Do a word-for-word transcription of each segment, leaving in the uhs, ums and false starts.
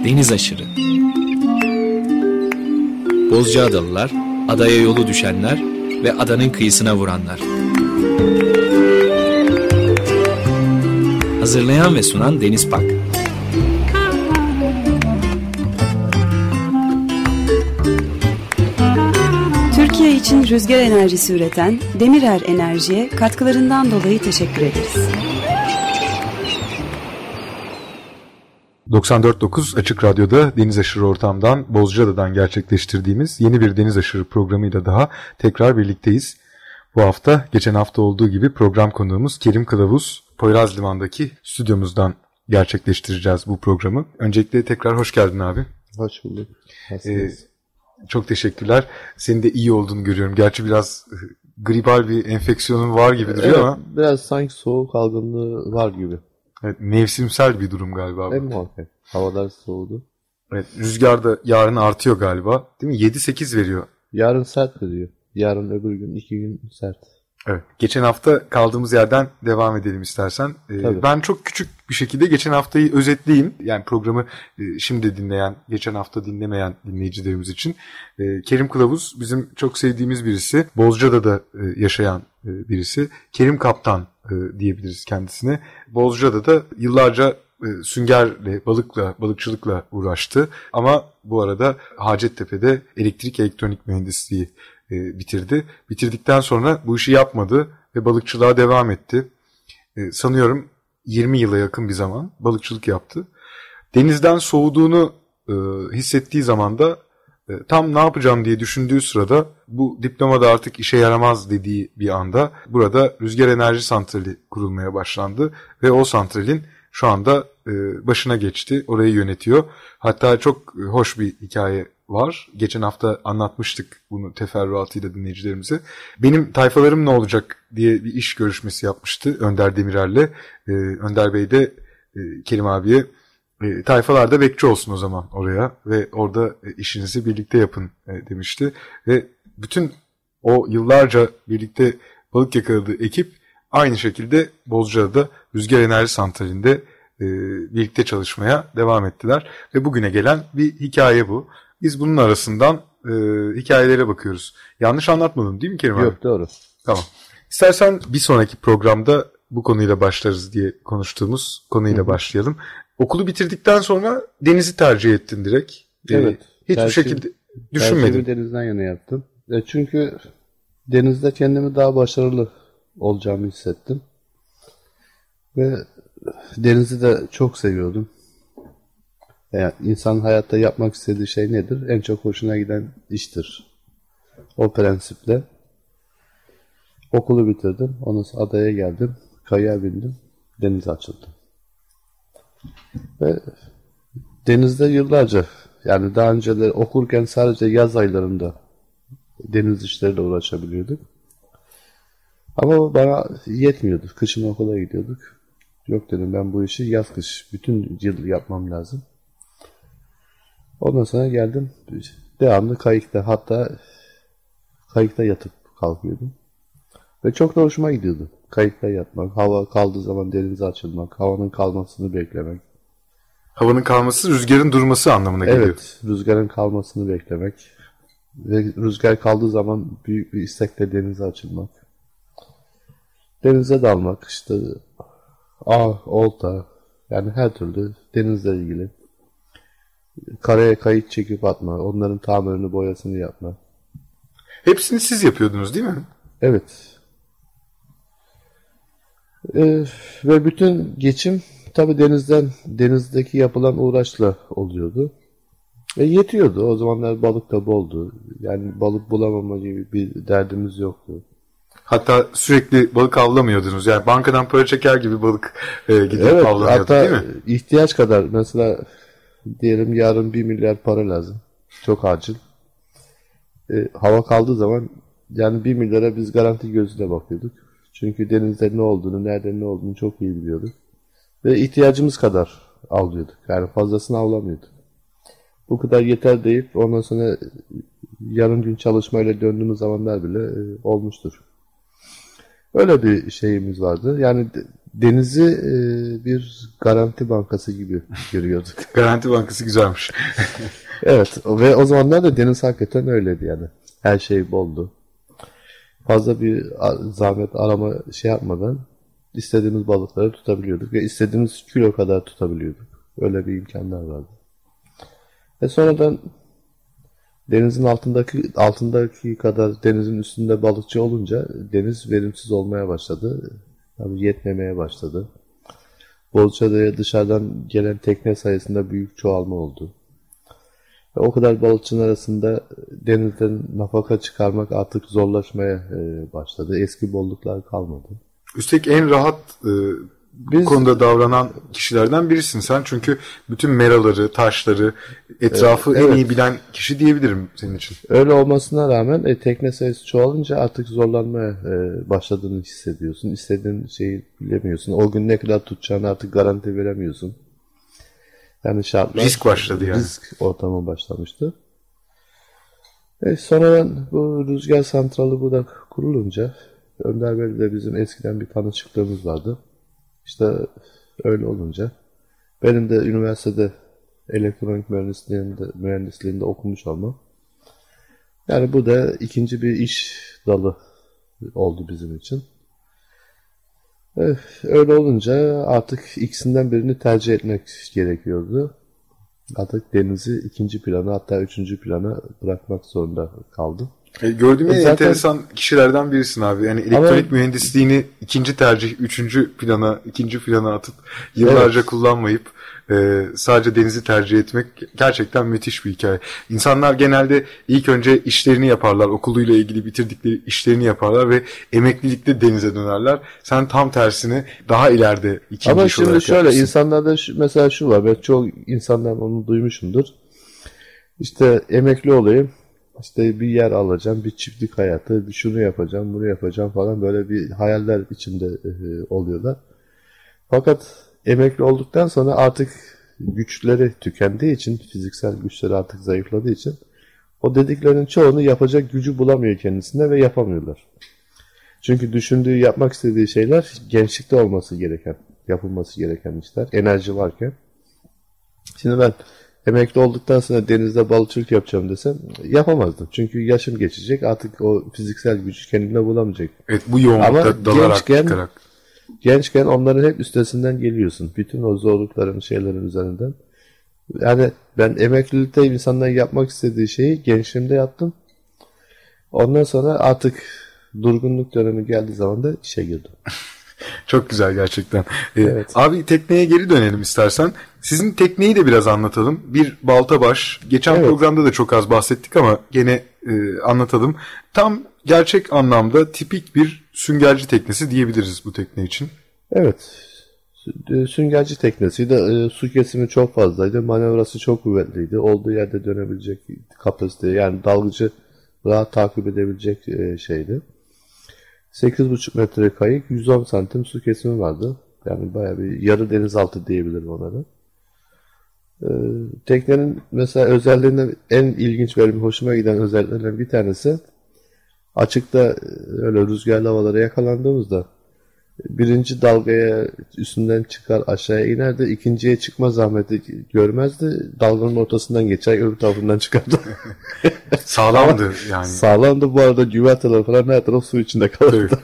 Deniz aşırı. Bozcaadalılar, adaya yolu düşenler ve adanın kıyısına vuranlar. Hazırlayan ve sunan Deniz Pak. Türkiye için rüzgar enerjisi üreten Demirer Enerji'ye katkılarından dolayı teşekkür ederiz. doksan dört nokta dokuz Açık Radyo'da Deniz Aşırı Ortam'dan Bozcaada'dan gerçekleştirdiğimiz yeni bir Deniz Aşırı programıyla daha tekrar birlikteyiz. Bu hafta geçen hafta olduğu gibi program konuğumuz Kerim Kılavuz. Poyraz Liman'daki stüdyomuzdan gerçekleştireceğiz bu programı. Öncelikle tekrar hoş geldin abi. Hoş bulduk. Ee, çok teşekkürler. Senin de iyi olduğunu görüyorum. Gerçi biraz gribal bir enfeksiyonun var gibi duruyor, evet, ama. Biraz sanki soğuk algınlığı var gibi. Evet, mevsimsel bir durum galiba. Evet, muhakkak. Havalar soğudu. Evet, rüzgar da yarın artıyor galiba. Değil mi? yedi sekiz veriyor. Yarın sert veriyor. Yarın öbür gün iki gün sert. Evet. Geçen hafta kaldığımız yerden devam edelim istersen. Ee, ben çok küçük bir şekilde geçen haftayı özetleyeyim. Yani programı e, şimdi dinleyen, geçen hafta dinlemeyen dinleyicilerimiz için. E, Kerim Kılavuz bizim çok sevdiğimiz birisi. Bozcaada'da e, yaşayan e, birisi. Kerim Kaptan e, diyebiliriz kendisine. Bozcaada'da yıllarca e, süngerle, balıkla, balıkçılıkla uğraştı. Ama bu arada Hacettepe'de elektrik elektronik mühendisliği E, bitirdi. Bitirdikten sonra bu işi yapmadı ve balıkçılığa devam etti. E, sanıyorum yirmi yıla yakın bir zaman balıkçılık yaptı. Denizden soğuduğunu e, hissettiği zaman da e, tam ne yapacağım diye düşündüğü sırada bu diplomada artık işe yaramaz dediği bir anda burada rüzgar enerji santrali kurulmaya başlandı ve o santralin şu anda e, başına geçti. Orayı yönetiyor. Hatta çok hoş bir hikaye var. Geçen hafta anlatmıştık bunu teferruatıyla dinleyicilerimize. Benim tayfalarım ne olacak diye bir iş görüşmesi yapmıştı Önder Demirer'le. Ee, Önder Bey de e, Kerim abiye e, tayfalar da bekçi olsun o zaman oraya ve orada e, işinizi birlikte yapın e, demişti. Ve bütün o yıllarca birlikte balık yakaladığı ekip aynı şekilde Bozcaada'da Rüzgar Enerji Santrali'nde e, birlikte çalışmaya devam ettiler. Ve bugüne gelen bir hikaye bu. Biz bunun arasından e, hikayelere bakıyoruz. Yanlış anlatmadım değil mi Kerim abi? Yok, doğru. Tamam. İstersen bir sonraki programda bu konuyla başlarız diye konuştuğumuz konuyla Hı-hı. başlayalım. Okulu bitirdikten sonra denizi tercih ettin direkt. Evet. Ee, hiçbir tercih, şekilde düşünmedin. Tercihi denizden yana yaptım. E çünkü denizde kendimi daha başarılı olacağımı hissettim. Ve denizi de çok seviyordum. Yani insan hayatta yapmak istediği şey nedir? En çok hoşuna giden iştir. O prensiple okulu bitirdim. Ondan sonra adaya geldim. Kayaya bindim. Denize açıldım. Ve denizde yıllarca, yani daha önceleri okurken sadece yaz aylarında deniz işleriyle uğraşabiliyorduk. Ama bana yetmiyordu. Kışın okula gidiyorduk. Yok dedim, ben bu işi yaz kış bütün yıl yapmam lazım. Ondan sonra geldim, devamlı kayıkta, hatta kayıkta yatıp kalkıyordum. Ve çok da hoşuma gidiyordu. Kayıkta yatmak, hava kaldığı zaman denize açılmak, havanın kalmasını beklemek. Havanın kalması rüzgarın durması anlamına geliyor. Evet, rüzgarın kalmasını beklemek. Ve rüzgar kaldığı zaman büyük bir istekle denize açılmak. Denize dalmak, işte ağ, olta, yani her türlü denizle ilgili. Karaya kayık çekip atma, onların tamirini, boyasını yapma. Hepsini siz yapıyordunuz değil mi? Evet. Ee, ve bütün geçim tabii denizden, denizdeki yapılan uğraşla oluyordu. Ve yetiyordu. O zamanlar balık da boldu. Yani balık bulamama gibi bir derdimiz yoktu. Hatta sürekli balık avlamıyordunuz. Yani bankadan para çeker gibi balık e, gidip evet, avlanıyordu hatta değil mi? İhtiyaç kadar, mesela diyelim yarın bir milyar para lazım. Çok acil. E, hava kaldığı zaman yani bir milyara biz garanti gözüyle bakıyorduk. Çünkü denizde ne olduğunu, nerede ne olduğunu çok iyi biliyorduk. Ve ihtiyacımız kadar avlıyorduk. Yani fazlasını avlamıyorduk. Bu kadar yeter deyip ondan sonra yarım gün çalışmayla döndüğümüz zamanlar bile e, olmuştur. Öyle bir şeyimiz vardı. Yani denizi e, bir garanti bankası gibi görüyorduk. Garanti bankası güzelmiş. Evet ve o zamanlar da deniz hakikaten öyleydi yani. Her şey boldu. Fazla bir zahmet arama şey yapmadan istediğimiz balıkları tutabiliyorduk ve istediğimiz kilo kadar tutabiliyorduk. Öyle bir imkanlar vardı. Ve sonradan denizin altındaki altındaki kadar denizin üstünde balıkçı olunca deniz verimsiz olmaya başladı. Yani yetmemeye başladı. Bozcaada'ya dışarıdan gelen tekne sayısında büyük çoğalma oldu. Ve o kadar balıkçının arasında denizden nafaka çıkarmak artık zorlaşmaya başladı. Eski bolluklar kalmadı. Üstelik en rahat e, Biz, bu konuda davranan kişilerden birisin sen. Çünkü bütün meraları, taşları, etrafı evet, en evet. iyi bilen kişi diyebilirim senin için. Öyle olmasına rağmen e, tekne sayısı çoğalınca artık zorlanmaya e, başladığını hissediyorsun. İstediğin şeyi bilemiyorsun. O gün ne kadar tutacağını artık garanti veremiyorsun. Yani şartlar... Risk başladı yani. Risk ortamı başlamıştı. E, sonradan bu rüzgar santralı burada kurulunca Önder Bey'le de bizim eskiden bir tanışıklığımız vardı. İşte öyle olunca benim de üniversitede elektronik mühendisliğinde, mühendisliğinde okumuş olmam. Yani bu da ikinci bir iş dalı oldu bizim için. Evet, öyle olunca artık ikisinden birini tercih etmek gerekiyordu. Artık denizi ikinci plana hatta üçüncü plana bırakmak zorunda kaldım. E, gördüğüm en enteresan kişilerden birisin abi. Yani elektronik ama, mühendisliğini ikinci tercih, üçüncü plana, ikinci plana atıp yıllarca evet. kullanmayıp e, sadece denizi tercih etmek gerçekten müthiş bir hikaye. İnsanlar genelde ilk önce işlerini yaparlar, okuluyla ilgili bitirdikleri işlerini yaparlar ve emeklilikte denize dönerler. Sen tam tersini daha ileride ikinci ama iş olarak şimdi şöyle yapmışsın. insanlarda şu, mesela şu var, ben çoğu insandan onu duymuşumdur. İşte emekli olayım. İşte bir yer alacağım, bir çiftlik hayatı, bir şunu yapacağım, bunu yapacağım falan böyle bir hayaller içinde e, oluyorlar. Fakat emekli olduktan sonra artık güçleri tükendiği için, fiziksel güçleri artık zayıfladığı için o dediklerinin çoğunu yapacak gücü bulamıyor kendisinde ve yapamıyorlar. Çünkü düşündüğü, yapmak istediği şeyler gençlikte olması gereken, yapılması gereken işler, enerji varken. Şimdi ben emekli olduktan sonra denizde balıkçılık yapacağım desem yapamazdım. Çünkü yaşım geçecek. Artık o fiziksel gücü kendine bulamayacak. Evet, bu yoğunlukta dalarak gençken, çıkarak. gençken onların hep üstesinden geliyorsun. Bütün o zorlukların, şeylerin üzerinden. Yani ben emeklilikte insanların yapmak istediği şeyi gençliğimde yaptım. Ondan sonra artık durgunluk dönemi geldiği zaman da işe girdim. Çok güzel gerçekten. Ee, evet. Abi tekneye geri dönelim istersen. Sizin tekneyi de biraz anlatalım. Bir baltabaş. Geçen evet. programda da çok az bahsettik ama gene e, anlatalım. Tam gerçek anlamda tipik bir süngerci teknesi diyebiliriz bu tekne için. Evet. Süngerci teknesiydi. E, su kesimi çok fazlaydı. Manevrası çok kuvvetliydi. Olduğu yerde dönebilecek kapasite. Yani dalgıcı rahat takip edebilecek e, şeydi. sekiz buçuk metre kayık, yüz on santim su kesimi vardı. Yani bayağı bir yarı denizaltı diyebilirim ona da. Ee, teknenin mesela özelliğinden en ilginç ve hoşuma giden özelliklerinden bir tanesi, açıkta öyle rüzgarlı havalara yakalandığımızda birinci dalgaya üstünden çıkar aşağıya inerdi. İkinciye çıkma zahmeti görmezdi. Dalganın ortasından geçer, öbür tarafından çıkardı. Sağlamdı yani. Sağlamdı bu arada, güverteler falan her taraf su içinde kalırdı.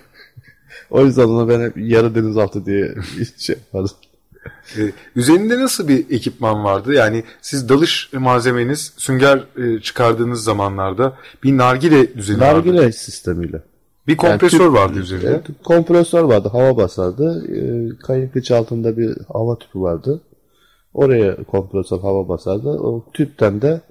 O yüzden ona ben hep yarı denizaltı diye şey yapardım. Ee, üzerinde nasıl bir ekipman vardı? Yani siz dalış malzemeniz, sünger e, çıkardığınız zamanlarda bir nargile düzeni nargile vardı. Nargile sistemiyle. Bir kompresör yani tüp, vardı üzerinde. Evet, kompresör vardı, hava basardı. E, kayık iç altında bir hava tüpü vardı. Oraya kompresör hava basardı. O tüpten de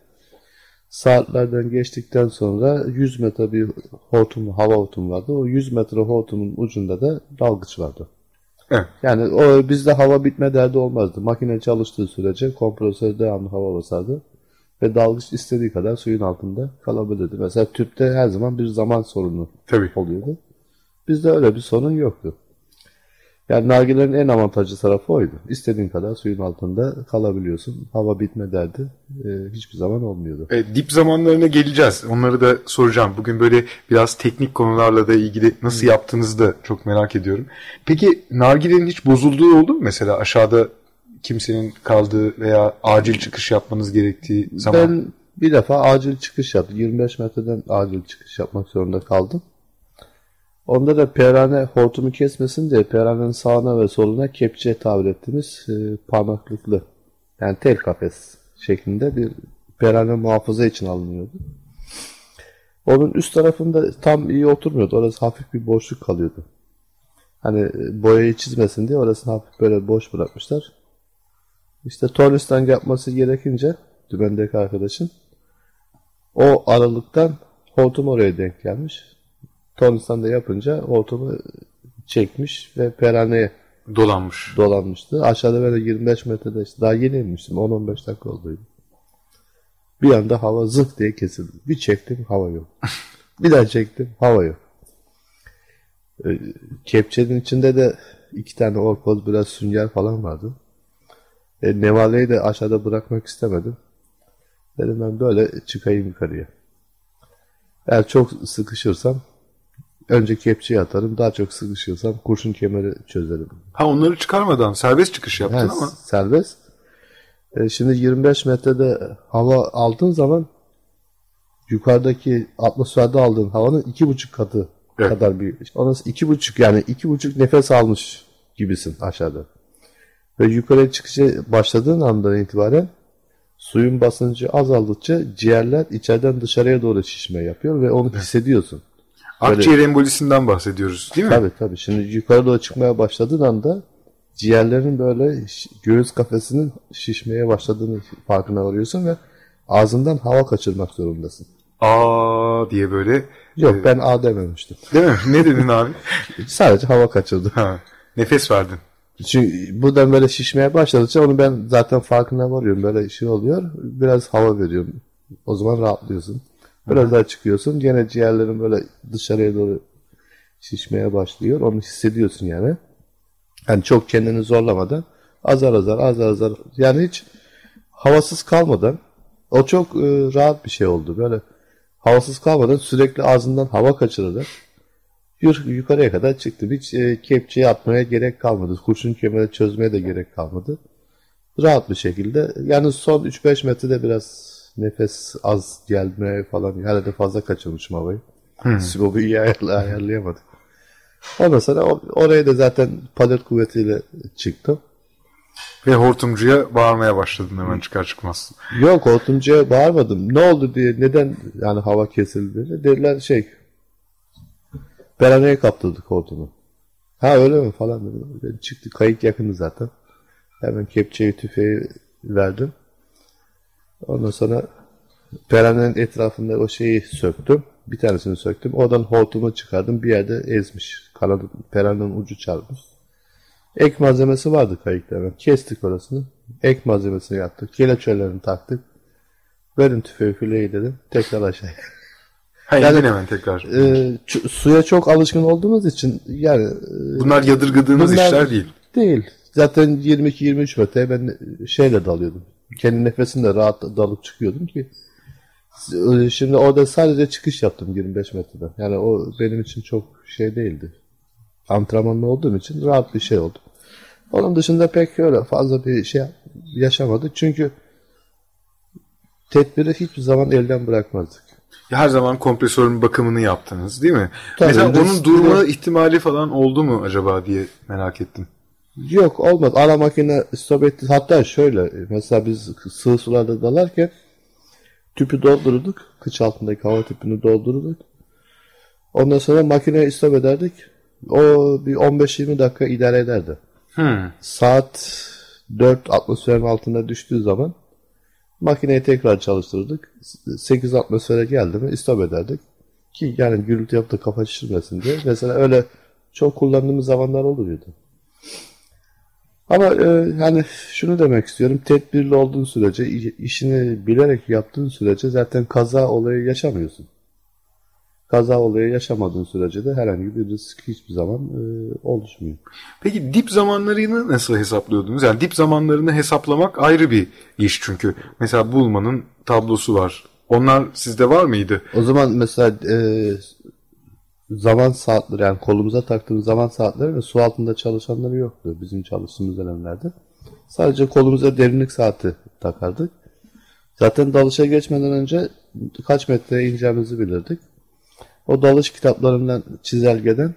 saatlerden geçtikten sonra yüz metre bir hortum, hava hortumu vardı. O yüz metre hortumun ucunda da dalgıç vardı. Evet. Yani o bizde hava bitme derdi olmazdı. Makine çalıştığı sürece kompresör devamlı hava basardı. Ve dalgıç istediği kadar suyun altında kalabilirdi. Mesela tüpte her zaman bir zaman sorunu Tabii. oluyordu. Bizde öyle bir sorun yoktu. Yani nargilelerin en avantajlı tarafı oydu. İstediğin kadar suyun altında kalabiliyorsun. Hava bitme derdi e, hiçbir zaman olmuyordu. E, dip zamanlarına geleceğiz. Onları da soracağım. Bugün böyle biraz teknik konularla da ilgili nasıl hmm. yaptığınızı da çok merak ediyorum. Peki nargilenin hiç bozulduğu oldu mu? Mesela aşağıda kimsenin kaldığı veya acil çıkış yapmanız gerektiği zaman. Ben bir defa acil çıkış yaptım. yirmi beş metreden acil çıkış yapmak zorunda kaldım. Onda da perane hortumu kesmesin diye peranenin sağına ve soluna kepçe tabir ettiğimiz e, parmaklıklı, yani tel kafes şeklinde bir perane muhafaza için alınıyordu. Onun üst tarafında tam iyi oturmuyordu. Orası hafif bir boşluk kalıyordu. Hani boyayı çizmesin diye orasını hafif böyle boş bırakmışlar. İşte tornistan yapması gerekince dümendeki arkadaşın o aralıktan hortum oraya denk gelmiş. Tornistan da yapınca hortumu çekmiş ve peraneye dolanmış. dolanmıştı. Aşağıda böyle yirmi beş metrede işte daha yeni inmiştim. on on beş dakika olduydu. Bir anda hava zık diye kesildi. Bir çektim hava yok. Bir daha çektim hava yok. Ee, kepçenin içinde de iki tane orkoz, biraz sünger falan vardı. E, nevaleyi de aşağıda bırakmak istemedim. Dedim ben böyle çıkayım yukarıya. Eğer çok sıkışırsam önce kepçeyi atarım. Daha çok sıkışırsam kurşun kemeri çözerim. Ha, onları çıkarmadan serbest çıkış yaptın yani ama. Serbest. E, şimdi yirmi beş metrede hava aldığın zaman yukarıdaki atmosferde aldığın havanın iki buçuk katı evet. kadar bir. Orası iki buçuk yani iki buçuk nefes almış gibisin aşağıda. Ve yukarıya çıkışa başladığın andan itibaren suyun basıncı azaldıkça ciğerler içeriden dışarıya doğru şişme yapıyor ve onu hissediyorsun. Akciğer embolisinden bahsediyoruz değil mi? Tabii tabii. Şimdi yukarı doğru çıkmaya başladığın anda ciğerlerin böyle göğüs kafesinin şişmeye başladığını farkına varıyorsun ve ağzından hava kaçırmak zorundasın. Aa diye böyle. Yok e... ben A dememiştim. Değil mi? Ne dedin abi? Sadece hava kaçırdım. Ha, nefes verdin. Çünkü buradan böyle şişmeye başladıkça onu ben zaten farkına varıyorum. Böyle şey oluyor. Biraz hava veriyorum. O zaman rahatlıyorsun. Biraz Hı-hı. daha çıkıyorsun. Gene ciğerlerin böyle dışarıya doğru şişmeye başlıyor. Onu hissediyorsun yani. Yani çok kendini zorlamadan azar azar azar azar yani hiç havasız kalmadan o çok e, rahat bir şey oldu. Böyle havasız kalmadan sürekli ağzından hava kaçırarak yukarıya kadar çıktım. Hiç e, kepçeyi atmaya gerek kalmadı. Kurşun kemeri çözmeye de gerek kalmadı. Rahat bir şekilde. Yani son üç beş metrede biraz nefes az gelmeye falan. Herhalde fazla kaçırmışım havayı. Hmm. Sibobu iyi ayarla, ayarlayamadım. Ondan sonra or- oraya da zaten palet kuvvetiyle çıktım. Ve hortumcuya bağırmaya başladın hemen çıkar çıkmaz. Yok, hortumcuya bağırmadım. Ne oldu diye, neden yani hava kesildi? Dediler şey, peraneye kaptırdık hortumu. Ha öyle mi falan dedim. Ben çıktı, kayık yakındı zaten. Hemen kepçeyi, tüfeği verdim. Ondan sonra peranenin etrafında o şeyi söktüm. Bir tanesini söktüm. Oradan hortumu çıkardım. Bir yerde ezmiş. Kanadı, peranenin ucu çarpmış. Ek malzemesi vardı kayıkta hemen. Kestik orasını. Ek malzemesini yaptık. Kelepçelerini taktık. Verin tüfeği, fileyi dedim. Tekrar aşağıya. Hayır, yani, hemen tekrar. E, ç- suya çok alışkın olduğumuz için yani. E, bunlar yadırgadığınız bunlar işler değil. Değil. Zaten yirmi iki yirmi üç metre ben şeyle dalıyordum. Kendi nefesimle rahat dalıp çıkıyordum ki. Şimdi orada sadece çıkış yaptım yirmi beş metreden. Yani o benim için çok şey değildi. Antrenmanlı olduğum için rahat bir şey oldu. Onun dışında pek öyle fazla bir şey yaşamadık. Çünkü tedbiri hiçbir zaman elden bırakmazdık. Her zaman kompresörün bakımını yaptınız değil mi? Tabii, mesela biz, onun durma biz... ihtimali falan oldu mu acaba diye merak ettim. Yok, olmaz. Ara makine stop etti. Hatta şöyle, mesela biz sığ sularda dalarken tüpü doldururduk. Kıç altındaki hava tüpünü doldururduk. Ondan sonra makineye stop ederdik. O bir on beş yirmi dakika idare ederdi. Hmm. Saat dört atmosferin altında düştüğü zaman makineyi tekrar çalıştırdık. sekiz atmosfere geldi mi stop ederdik. Ki yani gürültü yapıp da kafa şişirmesin diye. Mesela öyle çok kullandığımız zamanlar oluyordu. Ama e, yani şunu demek istiyorum. Tedbirli olduğun sürece, işini bilerek yaptığın sürece zaten kaza olayı yaşamıyorsun. kaza olayı yaşamadığın sürece de herhangi bir risk hiçbir zaman e, oluşmuyor. Peki dip zamanlarını nasıl hesaplıyordunuz? Yani dip zamanlarını hesaplamak ayrı bir iş çünkü. Mesela Bulman'ın tablosu var. Onlar sizde var mıydı? O zaman mesela e, zaman saatleri, yani kolumuza taktığımız zaman saatleri ve su altında çalışanları yoktu bizim çalıştığımız dönemlerde. Sadece kolumuza derinlik saati takardık. Zaten dalışa geçmeden önce kaç metreye ineceğimizi bilirdik. O dalış kitaplarından, çizelgeden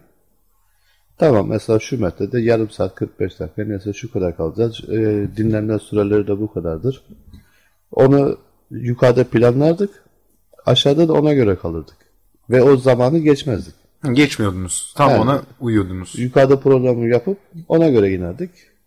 tamam mesela şu metrede yarım saat kırk beş dakika neyse şu kadar kalacağız. E, dinlenme süreleri de bu kadardır. Onu yukarıda planlardık. Aşağıda da ona göre kalırdık. Ve o zamanı geçmezdik. Geçmiyordunuz. Tam yani, ona uyuyordunuz. Yukarıda programı yapıp ona göre inerdik.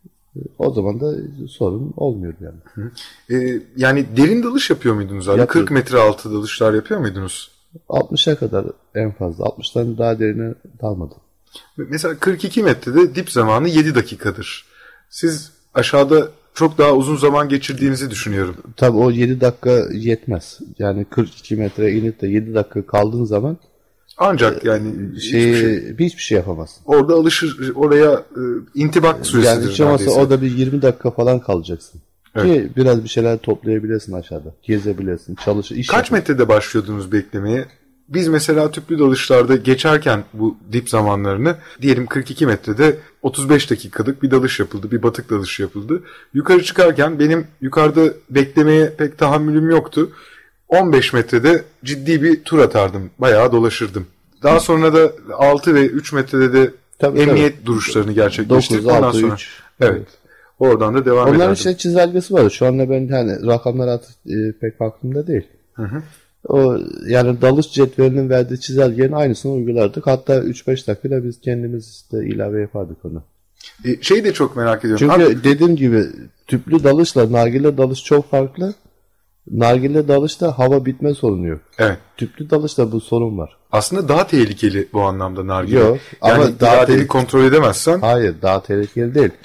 O zaman da sorun olmuyordu yani. Ee, yani derin dalış yapıyor muydunuz abi? kırk metre altı dalışlar yapıyor muydunuz? altmışa kadar en fazla. altmıştan daha derine dalmadım. Mesela kırk iki metrede dip zamanı yedi dakikadır. Siz aşağıda çok daha uzun zaman geçirdiğinizi düşünüyorum. Tabii o yedi dakika yetmez. Yani kırk iki metre inip de yedi dakika kaldığın zaman ancak yani şey, hiçbir, şey, hiçbir şey yapamazsın. Orada alışır, oraya e, intibak süresidir. Yani hiç olmazsa orada bir yirmi dakika falan kalacaksın. Evet. Ki biraz bir şeyler toplayabilesin aşağıda. Gezebilesin, çalışır, iş Kaç yapın. metrede başlıyordunuz beklemeye? Biz mesela tüplü dalışlarda geçerken bu dip zamanlarını diyelim kırk iki metrede otuz beş dakikalık bir dalış yapıldı. Bir batık dalışı yapıldı. Yukarı çıkarken benim yukarıda beklemeye pek tahammülüm yoktu. on beş metrede ciddi bir tur atardım. Bayağı dolaşırdım. Daha sonra da altı ve üç metrede de tabii, emniyet tabii. duruşlarını gerçekleştirdik. Ondan dokuz, altı, sonra üç. evet. Oradan da devam ederdim. Onların işte çizelgesi var. Şu anda ben hani rakamlar artık e, pek aklımda değil. Hı hı. O yani dalış cetvelinin verdiği çizelgenin aynısını uygulardık. Hatta üç beş dakikada biz kendimiz de ilave yapardık onu. E, şeyi de çok merak ediyorum. Çünkü Abi, dediğim gibi tüplü dalışla nargile dalış çok farklı. Nargile dalışta hava bitme sorunu yok. Evet. Tüplü dalışta bu sorun var. Aslında daha tehlikeli bu anlamda nargile. Yok. Yani ama daha tehlikeli kontrol edemezsen. Hayır, daha tehlikeli değil.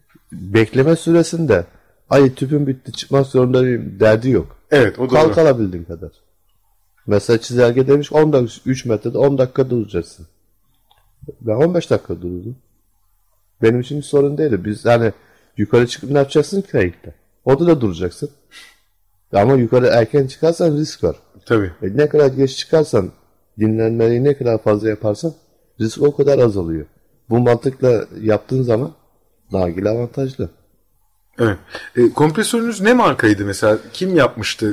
Bekleme süresinde ay tüpüm bitti çıkmak zorundayım derdi yok. Evet, o doğru. Kalk alabildiğin kadar. Mesela çizelge demiş on dakika, üç metrede on dakika duracaksın. Ben on beş dakika durdum. Benim için sorun değil. Biz hani yukarı çıkıp ne yapacaksın ki kayıkta? Orada da duracaksın. Ama yukarı erken çıkarsan risk var. Tabii. E ne kadar geç çıkarsan, dinlenmeyi ne kadar fazla yaparsan risk o kadar azalıyor. Bu mantıkla yaptığın zaman nargile avantajlı. Evet. E, kompresörünüz ne markaydı mesela? Kim yapmıştı?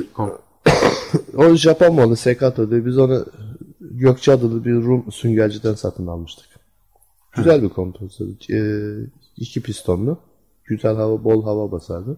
O Japon malı Sekato'du. Biz onu Gökçe adlı bir Rum süngerciden satın almıştık. Güzel bir kompresör. E, iki pistonlu. Güzel hava, bol hava basardı.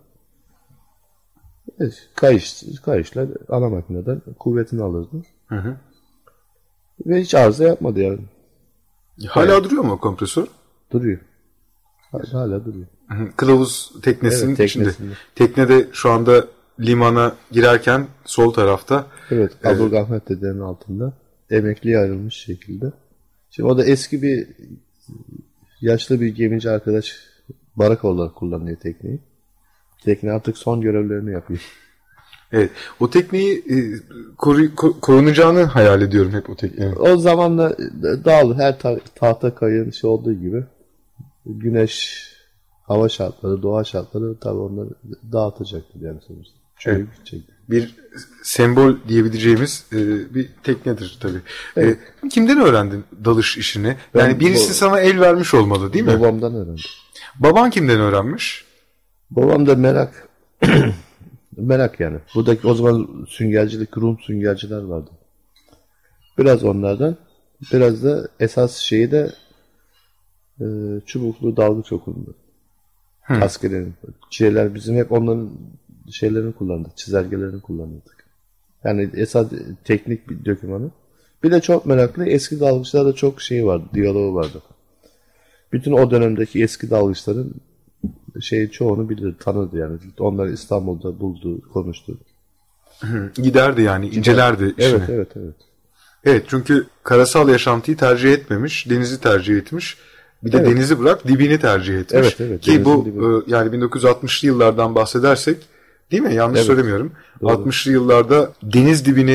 Evet, kayış, kayışla ana makineden kuvvetini alırdı. Hı hı. Ve hiç arıza yapmadı yani. Hala evet. Duruyor mu o kompresör? Duruyor. Hala, hala duruyor. Hı hı. Kılavuz teknesinin evet, içinde. Teknede şu anda limana girerken sol tarafta. Evet, Abdülgahmet dedenin altında. Emekliye ayrılmış şekilde. Şimdi o da eski bir yaşlı bir gemici arkadaş baraka olarak kullanıyor tekneyi. Tekne artık son görevlerini yapıyor. Evet. O tekneyi e, koru, korunacağını hayal ediyorum hep o teknenin. O zamanla dağılır. Her ta- tahta kayığın şey olduğu gibi güneş, hava şartları, doğa şartları tabii onları dağıtacaktır yani sonuçta. Şöyle evet. Gidecektir. Bir sembol diyebileceğimiz e, bir teknedir tabii. Evet. E, kimden öğrendin dalış işini? Ben, yani birisi bu, sana el vermiş olmalı değil mi? Babamdan öğrendim. Baban kimden öğrenmiş? Babam da merak. Merak yani. Buradaki o zaman süngercilik, Rum süngerciler vardı. Biraz onlardan. Biraz da esas şeyi de e, çubuklu dalgıç okulunda. Hmm. Askerlerin. Şeyler bizim hep onların şeylerini kullandık. Çizelgelerini kullanırdık. Yani esas teknik bir dokümanı. Bir de çok meraklı eski dalgıçlarda çok şey vardı. Diyaloğu vardı. Bütün o dönemdeki eski dalgıçların şey çoğunu bilir, tanırdı yani. Onları İstanbul'da buldu, konuştu. Giderdi yani, incelerdi işini. Evet, evet, evet. Evet, çünkü karasal yaşantıyı tercih etmemiş, denizi tercih etmiş. Bir de evet. Denizi bırak, dibini tercih etmiş. Evet, evet. Ki bu dibi. Yani bin dokuz yüz altmışlı yıllardan bahsedersek, değil mi? Yanlış evet. söylemiyorum. Doğru. altmışlı yıllarda deniz dibini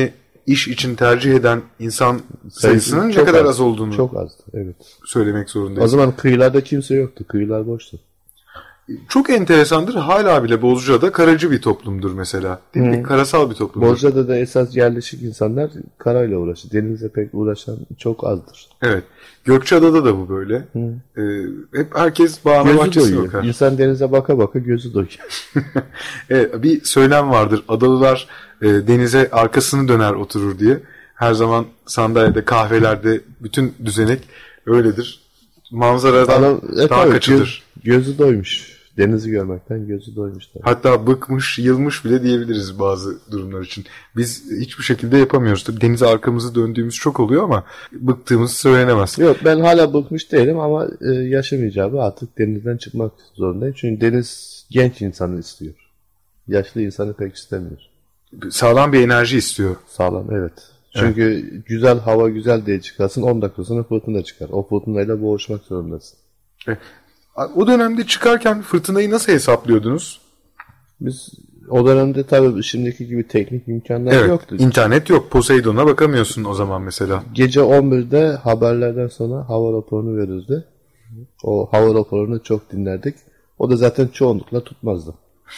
iş için tercih eden insan Sayısı sayısının ne çok kadar az, az olduğunu çok azdı, evet. söylemek zorundayız. O zaman kıyılarda kimse yoktu. Kıyılar boştu. Çok enteresandır. Hala bile Bozcaada karacı bir toplumdur mesela. Değil mi? Karasal bir toplumdur. Bozcaada da esas yerleşik insanlar karayla uğraşır. Denizle pek uğraşan çok azdır. Evet. Gökçeada'da da bu böyle. Ee, hep herkes bağına Gözü bahçesine doyuyor. bakar. İnsan denize baka baka gözü doyuyor. Evet, bir söylem vardır. Adalılar e, denize arkasını döner oturur diye. Her zaman sandalyede, kahvelerde bütün düzenek öyledir. Manzaradan Adam, e, daha tabii, kaçıdır. Göz, gözü doymuş. Denizi görmekten gözü doymuş. Tabii. Hatta bıkmış, yılmış bile diyebiliriz bazı durumlar için. Biz hiçbir şekilde yapamıyoruz. Tabii denize arkamızı döndüğümüz çok oluyor ama bıktığımız söylenemez. Yok, ben hala bıkmış değilim ama e, yaşım icabı artık denizden çıkmak zorundayım. Çünkü deniz genç insanı istiyor. Yaşlı insanı pek istemiyor. Sağlam bir enerji istiyor. Sağlam, evet. Çünkü evet. Güzel hava güzel diye çıkarsın, on dakika sonra fırtına çıkar. O fırtınayla boğuşmak zorundasın. Evet. O dönemde çıkarken fırtınayı nasıl hesaplıyordunuz? Biz o dönemde tabii şimdiki gibi teknik imkanlar evet, yoktu. İnternet yok. Poseidon'a bakamıyorsun o zaman mesela. Gece on birde haberlerden sonra hava raporunu verirdi. O hava raporunu çok dinlerdik. O da zaten çoğunlukla tutmazdı.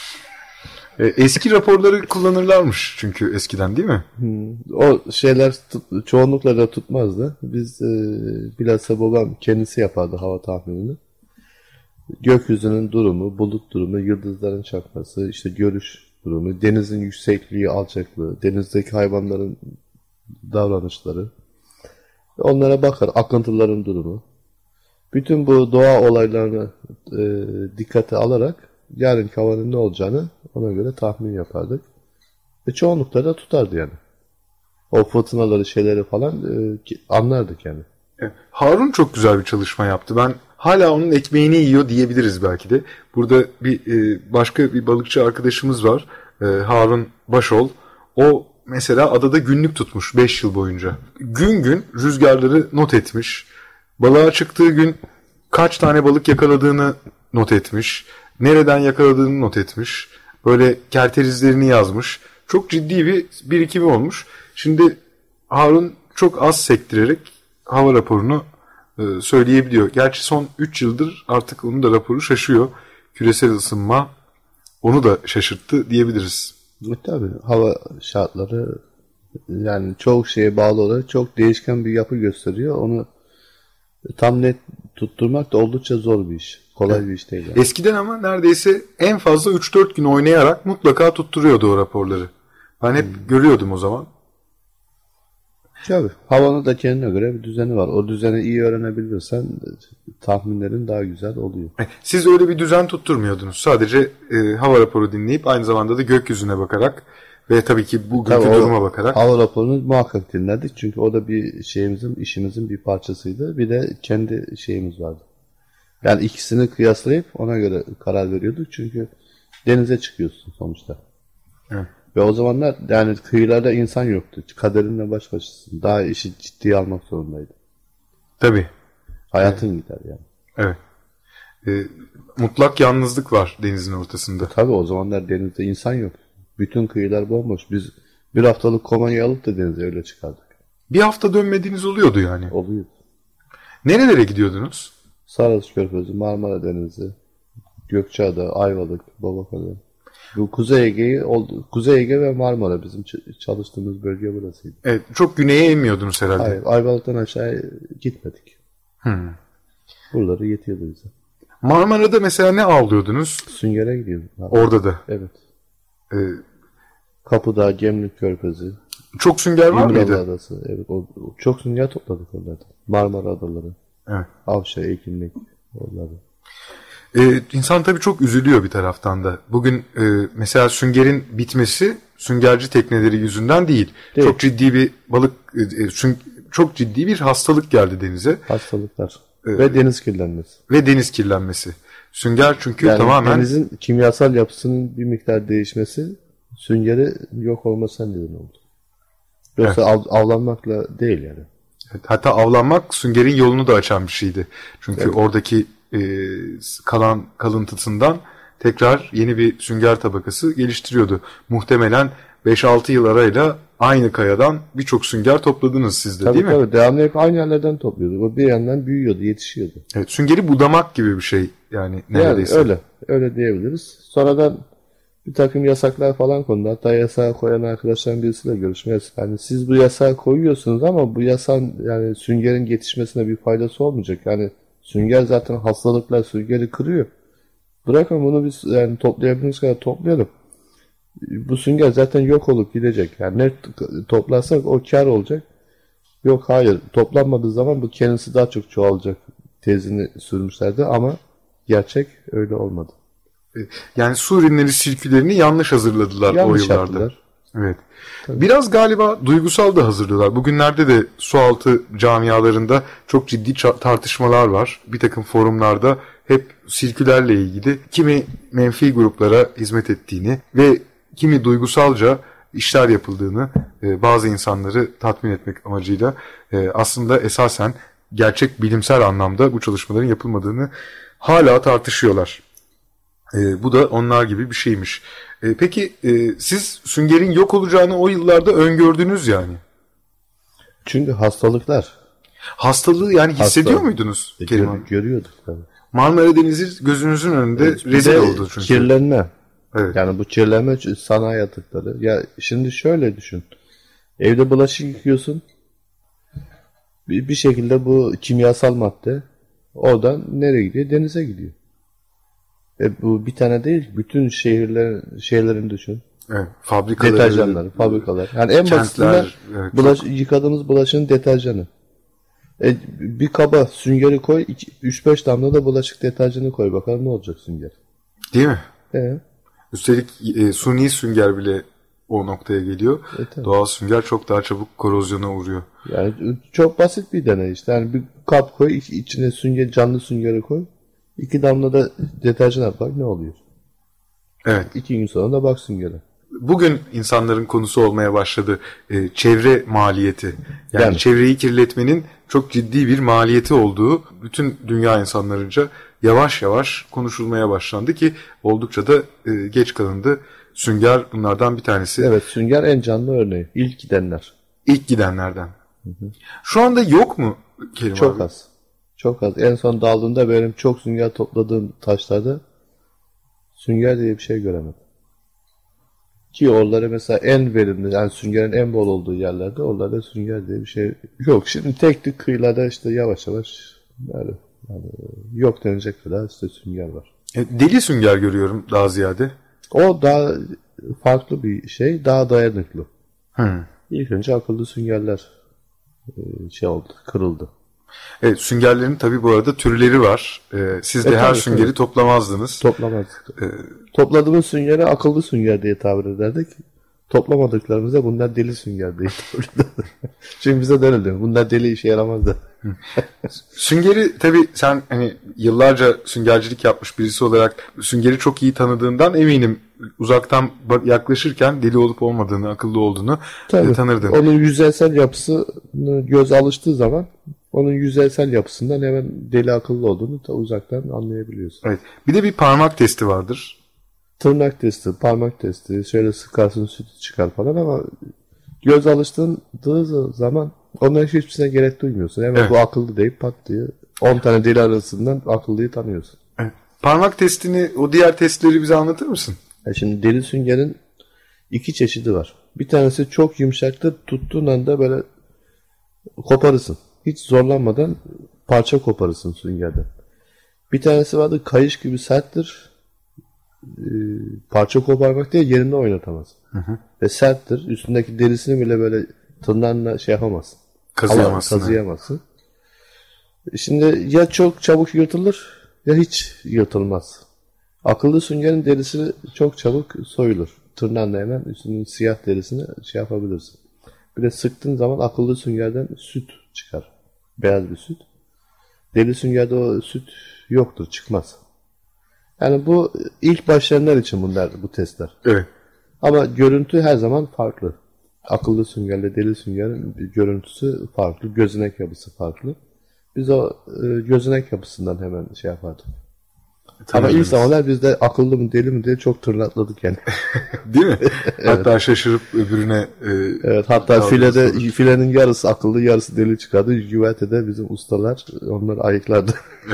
Eski raporları kullanırlarmış çünkü eskiden, değil mi? Hmm. O şeyler tut, çoğunlukla da tutmazdı. Biz e, bilhassa babam kendisi yapardı hava tahminini. Gökyüzünün durumu, bulut durumu, yıldızların çakması, işte görüş durumu, denizin yüksekliği, alçaklığı, denizdeki hayvanların davranışları. Onlara bakar, akıntıların durumu. Bütün bu doğa olaylarını e, dikkate alarak yarın havanın ne olacağını ona göre tahmin yapardık. Ve çoğunlukla da tutardı yani. O fırtınaları, şeyleri falan e, anlardık yani. Harun çok güzel bir çalışma yaptı. Ben hala onun ekmeğini yiyor diyebiliriz belki de. Burada bir e, başka bir balıkçı arkadaşımız var. E, Harun Başol. O mesela adada günlük tutmuş beş yıl boyunca. Gün gün rüzgarları not etmiş. Balığa çıktığı gün kaç tane balık yakaladığını not etmiş. Nereden yakaladığını not etmiş. Böyle kerterizlerini yazmış. Çok ciddi bir birikimi olmuş. Şimdi Harun çok az sektirerek hava raporunu e, söyleyebiliyor. Gerçi son üç yıldır artık onun da raporu şaşıyor. Küresel ısınma onu da şaşırttı diyebiliriz. E, tabii hava şartları yani çok şeye bağlı olarak çok değişken bir yapı gösteriyor. Onu tam net tutturmak da oldukça zor bir iş. Kolay evet. bir iş değil. Yani. Eskiden ama neredeyse en fazla üç dört gün oynayarak mutlaka tutturuyordu o raporları. Ben hep hmm. görüyordum o zaman. Tabii. Havanın da kendine göre bir düzeni var. O düzeni iyi öğrenebilirsen tahminlerin daha güzel oluyor. Siz öyle bir düzen tutturmuyordunuz. Sadece e, hava raporu dinleyip aynı zamanda da gökyüzüne bakarak ve tabii ki bugünkü tabii duruma bakarak. Hava raporunu muhakkak dinlerdik. Çünkü o da bir şeyimizin, işimizin bir parçasıydı. Bir de kendi şeyimiz vardı. Yani ikisini kıyaslayıp ona göre karar veriyorduk. Çünkü denize çıkıyorsun sonuçta. Evet. Ve o zamanlar yani kıyılarda insan yoktu. Kaderinle baş başasın. Daha işi ciddiye almak zorundaydı. Tabii. Hayatın evet. gider yani. Evet. E, mutlak yalnızlık var denizin ortasında. Tabii o zamanlar denizde insan yok. Bütün kıyılar bomboş. Biz bir haftalık Komanya'yı alıp da denize öyle çıkardık. Bir hafta dönmediğiniz oluyordu yani. Oluyordu. Nerelere gidiyordunuz? Sarısı Körfezi, Marmara Denizi, Gökçeada, Ayvalık, Babakale. Bu Kuzey Ege'yi oldu. Kuzey Ege ve Marmara bizim çalıştığımız bölge burasıydı. Evet, çok güneye inmiyordunuz herhalde. Hayır, Ayvalık'tan aşağıya gitmedik. Hmm. Buraları yetiyordu bize. Marmara'da mesela ne avlıyordunuz? Süngere gidiyorduk. Orada da. Evet. Ee, Kapıdağ, Gemlik Körfezi. Çok sünger var İmralı mıydı? Adası. Evet, o, çok sünger topladık orada. Marmara Adaları. Evet. Avşa, Ekinlik, oraları. Ee, insan tabii çok üzülüyor bir taraftan da. Bugün e, mesela süngerin bitmesi süngerci tekneleri yüzünden değil. değil. Çok ciddi bir balık, e, sün, çok ciddi bir hastalık geldi denize. Hastalıklar. Ee, ve deniz kirlenmesi. Ve deniz kirlenmesi. Sünger çünkü yani tamamen... denizin kimyasal yapısının bir miktar değişmesi süngeri yok olmasına neden oldu. Yoksa evet. av, avlanmakla değil yani. Hatta avlanmak süngerin yolunu da açan bir şeydi. Çünkü evet. oradaki e, kalan kalıntısından tekrar yeni bir sünger tabakası geliştiriyordu. Muhtemelen beş altı yıl arayla aynı kayadan birçok sünger topladınız siz de, tabii, değil mi? Tabii devamlı hep aynı yerlerden topluyorduk. O bir yandan büyüyordu, yetişiyordu. Evet, süngeri budamak gibi bir şey yani neredeyse. Yani öyle, öyle diyebiliriz. Sonradan bir takım yasaklar falan kondu. Hatta yasağı koyan arkadaşların birisiyle görüşmeye. Yani siz bu yasağı koyuyorsunuz ama bu yasağın yani süngerin yetişmesine bir faydası olmayacak. Yani sünger zaten hastalıklar süngeri kırıyor. Bırakın bunu biz yani toplayabildiğimiz kadar toplayalım. Bu sünger zaten yok olup gidecek. Yani ne toplarsak o kar olacak. Yok hayır. Toplanmadığı zaman bu kendisi daha çok çoğalacak tezini sürmüşlerdi ama gerçek öyle olmadı. Yani su ürünleri sirkülerini yanlış hazırladılar yanlış o yıllarda. Yaptılar. Evet. Tabii. Biraz galiba duygusal da hazırlıyorlar. Bugünlerde de sualtı camialarında çok ciddi tartışmalar var. Bir takım forumlarda hep sirkülerle ilgili kimi menfi gruplara hizmet ettiğini ve kimi duygusalca işler yapıldığını, bazı insanları tatmin etmek amacıyla aslında esasen gerçek bilimsel anlamda bu çalışmaların yapılmadığını hala tartışıyorlar. E, bu da onlar gibi bir şeymiş. E, peki e, siz süngerin yok olacağını o yıllarda öngördünüz yani. Çünkü hastalıklar. Hastalığı yani hissediyor Hastalık. muydunuz E, Kerim gör, abi? Görüyorduk tabii. Marmara Denizi gözünüzün önünde Evet, rezil oldu çünkü. Kirlenme. Evet. Yani bu kirlenme sanayi atıkları. Ya şimdi şöyle düşün. Evde bulaşık yıkıyorsun. Bir, bir şekilde bu kimyasal madde oradan nereye gidiyor? Denize gidiyor. E bu bir tane değil, bütün şehirler şeylerin düşün. Evet, fabrikaları, deterjanları, fabrikalar. Yani en basitinden evet, bulaş, çok... yıkadığımız bulaşığın deterjanı. E, bir kaba süngeri koy, üç beş damla da bulaşık deterjanı koy. Bakalım ne olacak sünger. Değil mi? Evet. Üstelik e, suni sünger bile o noktaya geliyor. E, Doğal sünger çok daha çabuk korozyona uğruyor. Yani çok basit bir deney işte. Yani bir kap koy, içine sünger, canlı süngeri koy. İki damla da deterjan at, bak ne oluyor. Evet. İki gün sonra da bak süngere. Bugün insanların konusu olmaya başladı e, çevre maliyeti. Yani, yani çevreyi kirletmenin çok ciddi bir maliyeti olduğu bütün dünya insanlarınca yavaş yavaş konuşulmaya başlandı ki oldukça da e, geç kalındı. Sünger bunlardan bir tanesi. Evet, sünger en canlı örneği. İlk gidenler. İlk gidenlerden. Hı hı. Şu anda yok mu Kerim Çok abi? az. Çok az. En son daldığında benim çok sünger topladığım taşlarda sünger diye bir şey göremedim. Ki oraları mesela en verimli, yani süngerin en bol olduğu yerlerde oralarda sünger diye bir şey yok. Şimdi tek tek kıyılarda işte yavaş yavaş yani, yani yok denecek kadar işte sünger var. E, deli sünger görüyorum daha ziyade. O daha farklı bir şey, daha dayanıklı. Hmm. İlk önce akıllı süngerler şey oldu, kırıldı. Evet, süngerlerin tabii bu arada türleri var. Ee, siz de e, her tabii, süngeri tabii. toplamazsınız. Toplamazdık. Ee, Topladığımız süngeri akıllı sünger diye tabir ederdik. Toplamadıklarımıza bunlar deli sünger diye tabir ederdik. Çünkü bize de öyle diyor. Bunlar deli işe yaramazdı. Süngeri tabii sen hani yıllarca süngercilik yapmış birisi olarak süngeri çok iyi tanıdığından eminim. Uzaktan yaklaşırken deli olup olmadığını, akıllı olduğunu tabii, tanırdın. Onun yüzeysel yapısını göz alıştığı zaman onun yüzeysel yapısından hemen deli akıllı olduğunu da uzaktan anlayabiliyorsun. Evet. Bir de bir parmak testi vardır. Tırnak testi, parmak testi, şöyle sıkarsın sütü çıkar falan ama göz alıştığı zaman onların hiçbirisine gerek duymuyorsun. Hemen evet. Bu akıllı deyip pat diye on tane deli arasından akıllıyı tanıyorsun. Evet. Parmak testini, o diğer testleri bize anlatır mısın? Ya şimdi deli süngerin iki çeşidi var. Bir tanesi çok yumuşaktır, tuttuğun anda böyle koparırsın. Hiç zorlanmadan parça koparırsın süngerden. Bir tanesi vardır, kayış gibi serttir. Ee, parça koparmak değil, yerinde oynatamaz. Hı hı. Ve serttir. Üstündeki derisini bile böyle tırnağınla şey yapamazsın. Kazıyamazsın. Kazıyamazsın. Yani. Şimdi ya çok çabuk yırtılır ya hiç yırtılmaz. Akıllı süngerin derisi çok çabuk soyulur. Tırnağınla hemen üstünün siyah derisini şey yapabilirsin. Bir de sıktığın zaman akıllı süngerden süt çıkar. Beyaz bir süt. Deli süngerde o süt yoktur, çıkmaz. Yani bu ilk başlayanlar için bunlar, bu testler. Evet. Ama görüntü her zaman farklı. Akıllı süngerle deli süngerin görüntüsü farklı, gözenek yapısı farklı. Biz o e, gözenek yapısından hemen şey yapardık. Ama ilk zamanlar biz de akıllı mı deli mi diye çok tırnakladık yani. Değil mi? Evet. Hatta şaşırıp öbürüne e, evet, hatta filede olur. Filenin yarısı akıllı yarısı deli çıkardı. Güvertede bizim ustalar onları ayıklardı.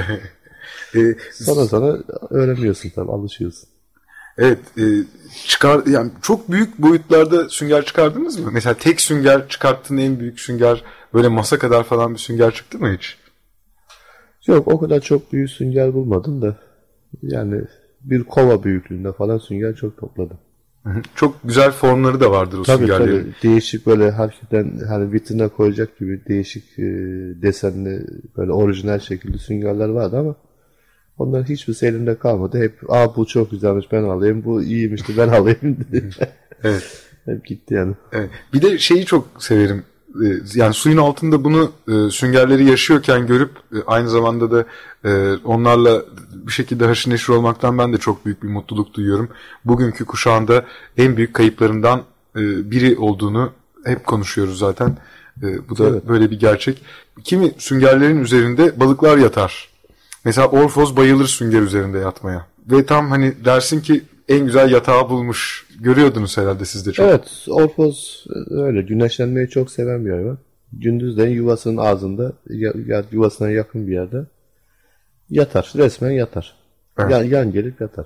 e, sonra sonra öğreniyorsun tabii, alışıyorsun. Evet, e, çıkar yani çok büyük boyutlarda sünger çıkardınız mı? Mesela tek sünger çıkarttığın en büyük sünger böyle masa kadar falan bir sünger çıktı mı hiç? Yok, o kadar çok büyük sünger bulmadım da yani bir kova büyüklüğünde falan sünger çok topladım. Çok güzel formları da vardır o tabii, süngerlerin. Tabii değişik böyle hakikaten hani vitrine koyacak gibi değişik e, desenli böyle orijinal şekilde süngerler vardı ama onların hiçbirisi elimde kalmadı. Hep aa bu çok güzelmiş ben alayım, bu iyiymişti ben alayım dedi. Evet. Hep gitti yani. Evet. Bir de şeyi çok severim. Yani suyun altında bunu e, süngerleri yaşıyorken görüp e, aynı zamanda da e, onlarla bir şekilde haşır neşir olmaktan ben de çok büyük bir mutluluk duyuyorum. Bugünkü kuşağında en büyük kayıplarından e, biri olduğunu hep konuşuyoruz zaten. E, bu da evet. Böyle bir gerçek. Kimi süngerlerin üzerinde balıklar yatar. Mesela Orfoz bayılır sünger üzerinde yatmaya. Ve tam hani dersin ki en güzel yatağı bulmuş. Görüyordunuz herhalde siz de çok. Evet, Orfoz öyle güneşlenmeyi çok seven bir hayvan. Gündüzden yuvasının ağzında, yuvasına yakın bir yerde yatar. Resmen yatar. Evet. Yan, yan gelip yatar.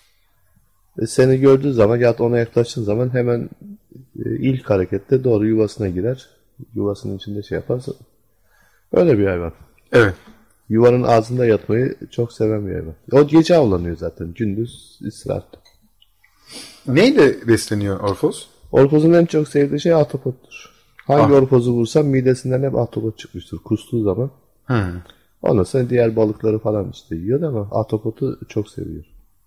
E seni gördüğü zaman ya ona yaklaştığın zaman hemen e, ilk harekette doğru yuvasına girer. Yuvasının içinde şey yaparsa öyle bir hayvan. Evet. Yuvanın ağzında yatmayı çok seven bir hayvan. O gece avlanıyor zaten. Gündüz istirahatte. Neyle besleniyor Orfoz? Orfozun en çok sevdiği şey ahtapottur. Hangi ah. orfozu vursam midesinden hep ahtapot çıkmıştır. Kustuğu zaman. Hmm. Ondan sonra diğer balıkları falan işte yiyor ama ahtapotu çok seviyor.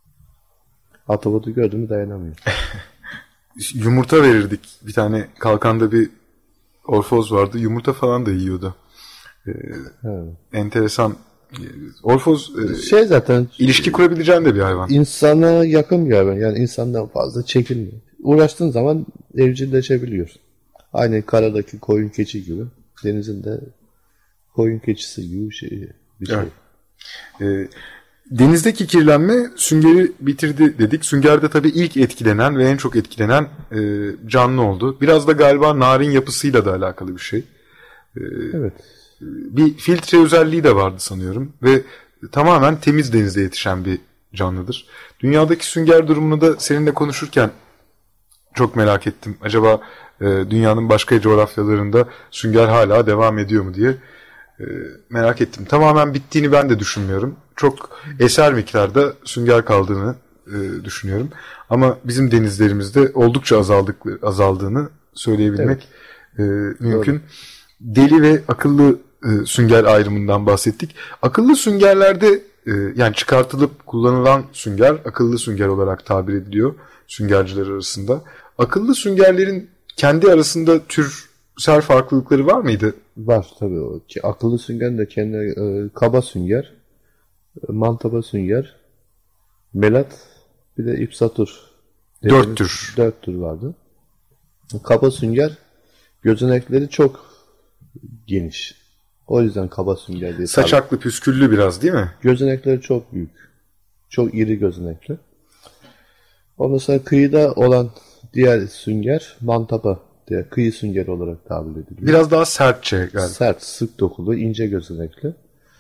Ahtapotu gördü mü dayanamıyor. Yumurta verirdik. Bir tane kalkanda bir orfoz vardı. Yumurta falan da yiyordu. Ee, enteresan. Orfoz şey zaten ilişki kurabileceğin de bir hayvan. İnsana yakın bir hayvan. Yani insandan fazla çekilmiyor. Uğraştığın zaman evcilleşebiliyorsun. Aynı karadaki koyun keçi gibi. Denizin de koyun keçisi gibi bir şey. Bir şey. Evet. Ee, denizdeki kirlenme süngeri bitirdi dedik. Süngerde tabii ilk etkilenen ve en çok etkilenen e, canlı oldu. Biraz da galiba narin yapısıyla da alakalı bir şey. Ee, evet. Bir filtre özelliği de vardı sanıyorum ve tamamen temiz denizde yetişen bir canlıdır. Dünyadaki sünger durumunu da seninle konuşurken çok merak ettim. Acaba e, dünyanın başka coğrafyalarında sünger hala devam ediyor mu diye e, merak ettim. Tamamen bittiğini ben de düşünmüyorum. Çok eser miktarda sünger kaldığını e, düşünüyorum. Ama bizim denizlerimizde oldukça azaldık, azaldığını söyleyebilmek evet. e, mümkün. Doğru. Deli ve akıllı e, sünger ayrımından bahsettik. Akıllı süngerlerde e, yani çıkartılıp kullanılan sünger akıllı sünger olarak tabir ediliyor süngerciler arasında. Akıllı süngerlerin kendi arasında türsel farklılıkları var mıydı? Var tabii. O. Akıllı süngerin de kendi e, kaba sünger, e, mantaba sünger, melat, bir de ipsatur. Dört tür. Dört tür vardı. Kaba sünger gözenekleri çok geniş. O yüzden kaba sünger diye. Saçaklı, püsküllü biraz değil mi? Gözenekleri çok büyük. Çok iri gözenekli. Ondan sonra kıyıda olan diğer sünger mantaba diye kıyı süngeri olarak tabir ediliyor. Biraz daha sertçe galiba. Sert, sık dokulu, ince gözenekli.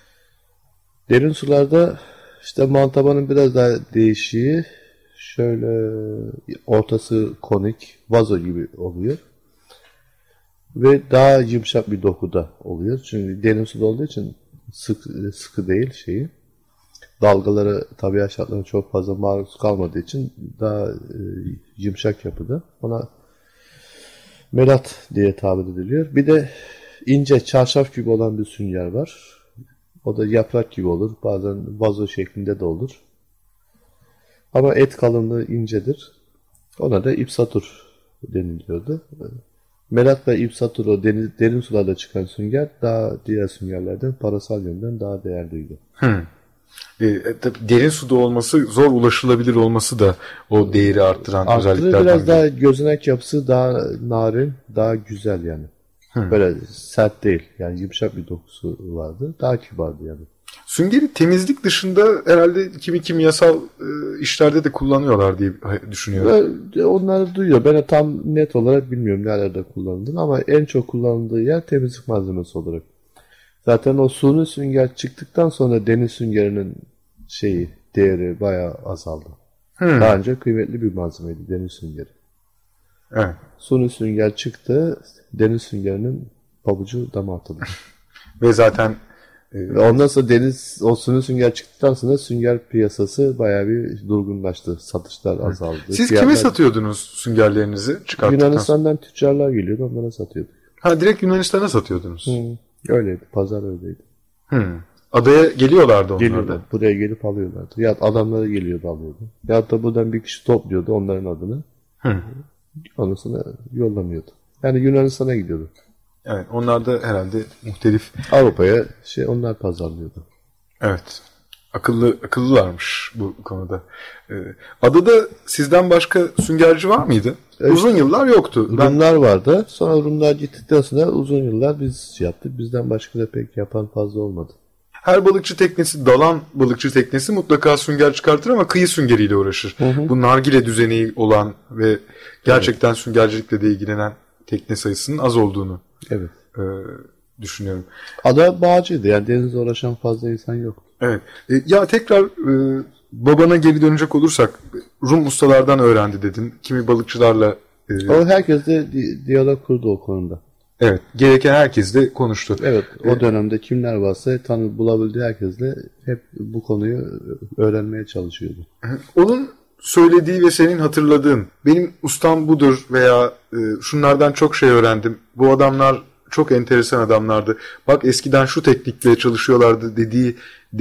Derin sularda işte mantabanın biraz daha değişiği şöyle ortası konik, vazo gibi oluyor. Ve daha yumuşak bir dokuda oluyor. Çünkü derin suda olduğu için sık, sıkı değil şeyi. Dalgaları, tabiat şartlarına çok fazla maruz kalmadığı için daha e, yumuşak yapıda. Ona melat diye tabir ediliyor. Bir de ince, çarşaf gibi olan bir sünger var. O da yaprak gibi olur. Bazen vazo şeklinde de olur. Ama et kalınlığı incedir. Ona da ipsatur deniliyordu. Melat ve ipsatur o deniz, derin sularda çıkan sünger daha diğer süngerlerden parasal yönden daha değerliydi. Hmm. E, derin suda olması, zor ulaşılabilir olması da o değeri arttıran Arttırı özelliklerden biraz biri. daha gözenek yapısı daha narin, daha güzel yani. Hmm. Böyle sert değil. Yani yumuşak bir dokusu vardı. Daha kibardı yani. Süngeri temizlik dışında herhalde kimi kimyasal e, işlerde de kullanıyorlar diye düşünüyorum. Ve onları duyuyor. Ben de tam net olarak bilmiyorum nerede kullanıldığını ama en çok kullanıldığı yer temizlik malzemesi olarak. Zaten o suni sünger çıktıktan sonra deniz süngerinin şeyi, değeri bayağı azaldı. Hmm. Daha önce kıymetli bir malzemeydi deniz süngeri. Evet. Suni sünger çıktı, deniz süngerinin pabucu dama atıldı. Ve zaten Ve ondan sonra deniz, o suni sünger çıktıktan sonra sünger piyasası bayağı bir durgunlaştı. Satışlar azaldı. Siz Fiyatlar... kime satıyordunuz süngerlerinizi çıkarttıktan sonra? Yunanistan'dan tüccarlar geliyordu, onlara satıyorduk. Ha, direkt Yunanistan'a satıyordunuz. Hı, öyleydi, pazar öyleydi. Hı. Adaya geliyorlardı onlar Geliyorlar, da. buraya gelip alıyorlardı. Ya adamları geliyordu alıyordu. Ya da buradan bir kişi topluyordu onların adını. Hı. Ondan sonra yollanıyordu. Yani Yunanistan'a gidiyordu. Evet, onlar da herhalde muhtelif. Avrupa'ya şey onlar pazarlıyordu. Evet. Akıllı akıllılarmış bu konuda. Ee, adada sizden başka süngerci var mıydı? Evet. Uzun yıllar yoktu. Rumlar ben... vardı. Sonra Rumlar gittikten sonra uzun yıllar biz yaptık. Bizden başka da pek yapan fazla olmadı. Her balıkçı teknesi, dalan balıkçı teknesi mutlaka sünger çıkartır ama kıyı süngeriyle uğraşır. Hı hı. Bu nargile düzeni olan ve gerçekten evet. süngercilikle de ilgilenen tekne sayısının az olduğunu evet. e, düşünüyorum. Ada bağcıydı. Yani denizle uğraşan fazla insan yok. Evet. E, ya tekrar e, babana geri dönecek olursak Rum ustalardan öğrendi dedin. Kimi balıkçılarla. E, o herkes de di- diyalog kurdu o konuda. Evet. Gereken herkesle konuştu. Evet. O e, dönemde kimler varsa tanı bulabildiği herkesle hep bu konuyu öğrenmeye çalışıyordu. Onun söylediği ve senin hatırladığın benim ustam budur veya e, şunlardan çok şey öğrendim. Bu adamlar çok enteresan adamlardı. Bak eskiden şu teknikle çalışıyorlardı dediği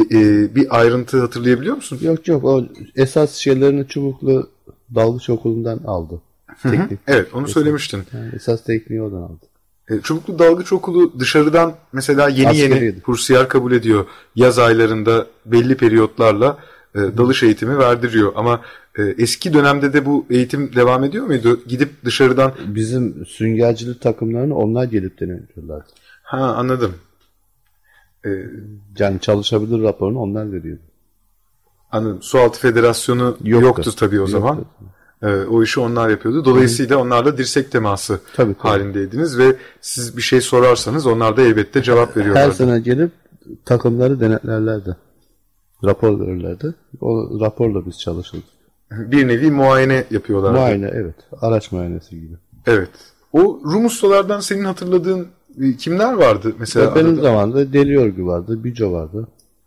e, bir ayrıntı hatırlayabiliyor musun? Yok yok. O esas şeylerini Çubuklu Dalgıç Okulu'ndan aldı. Teknik. Evet onu esas, söylemiştin. Yani esas tekniği oradan aldı. E, Çubuklu Dalgıç Okulu dışarıdan mesela yeni Askeriydi. Yeni kursiyer kabul ediyor. Yaz aylarında belli periyotlarla e, dalış eğitimi verdiriyor. Ama e, eski dönemde de bu eğitim devam ediyor muydu? Gidip dışarıdan... Bizim süngercilik takımlarını onlar gelip denetiyorlardı. Ha anladım. E, yani çalışabilir raporunu onlar veriyordu. Anladım. Sualtı Federasyonu yoktu, yoktu tabii o yoktu. zaman. E, o işi onlar yapıyordu. Dolayısıyla Hı-hı. onlarla dirsek teması tabii, tabii. halindeydiniz ve siz bir şey sorarsanız onlar da elbette cevap veriyorlardı. Her sene gelip takımları denetlerlerdi. Rapor verirlerdi. O raporla biz çalışırdık. Bir nevi muayene yapıyorlardı. Muayene evet. Araç muayenesi gibi. Evet. O Rum ustalardan senin hatırladığın kimler vardı? Mesela ya benim zamanımda Deli Örgü vardı. Bico vardı.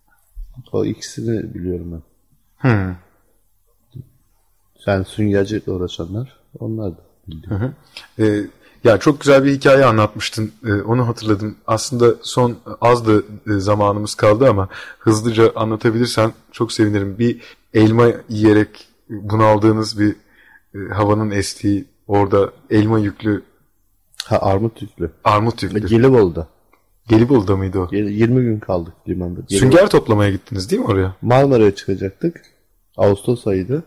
O ikisini biliyorum ben. Hı. Yani süngercilikle uğraşanlar onlardı. Hı hı. Ee, ya çok güzel bir hikaye anlatmıştın. Ee, onu hatırladım. Aslında son az da e, zamanımız kaldı ama hızlıca anlatabilirsen çok sevinirim. Bir elma yiyerek bunaldığınız bir e, havanın estiği orada elma yüklü. Ha armut yüklü. Armut yüklü. Gelibolu'da. Gelibolu'da mıydı o? yirmi gün kaldık limanda. Gelibolu. Sünger toplamaya gittiniz değil mi oraya? Marmara'ya çıkacaktık. Ağustos ayıydı.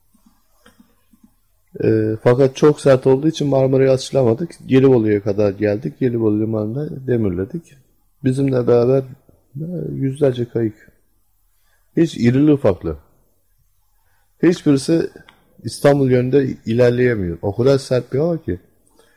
E, fakat çok sert olduğu için Marmara'ya açılamadık. Gelibolu'ya kadar geldik. Gelibolu limanında demirledik. Bizimle beraber yüzlerce kayık. Hiç irili ufaklı. Hiçbirisi İstanbul yönünde ilerleyemiyor. O kadar sert bir hava ki.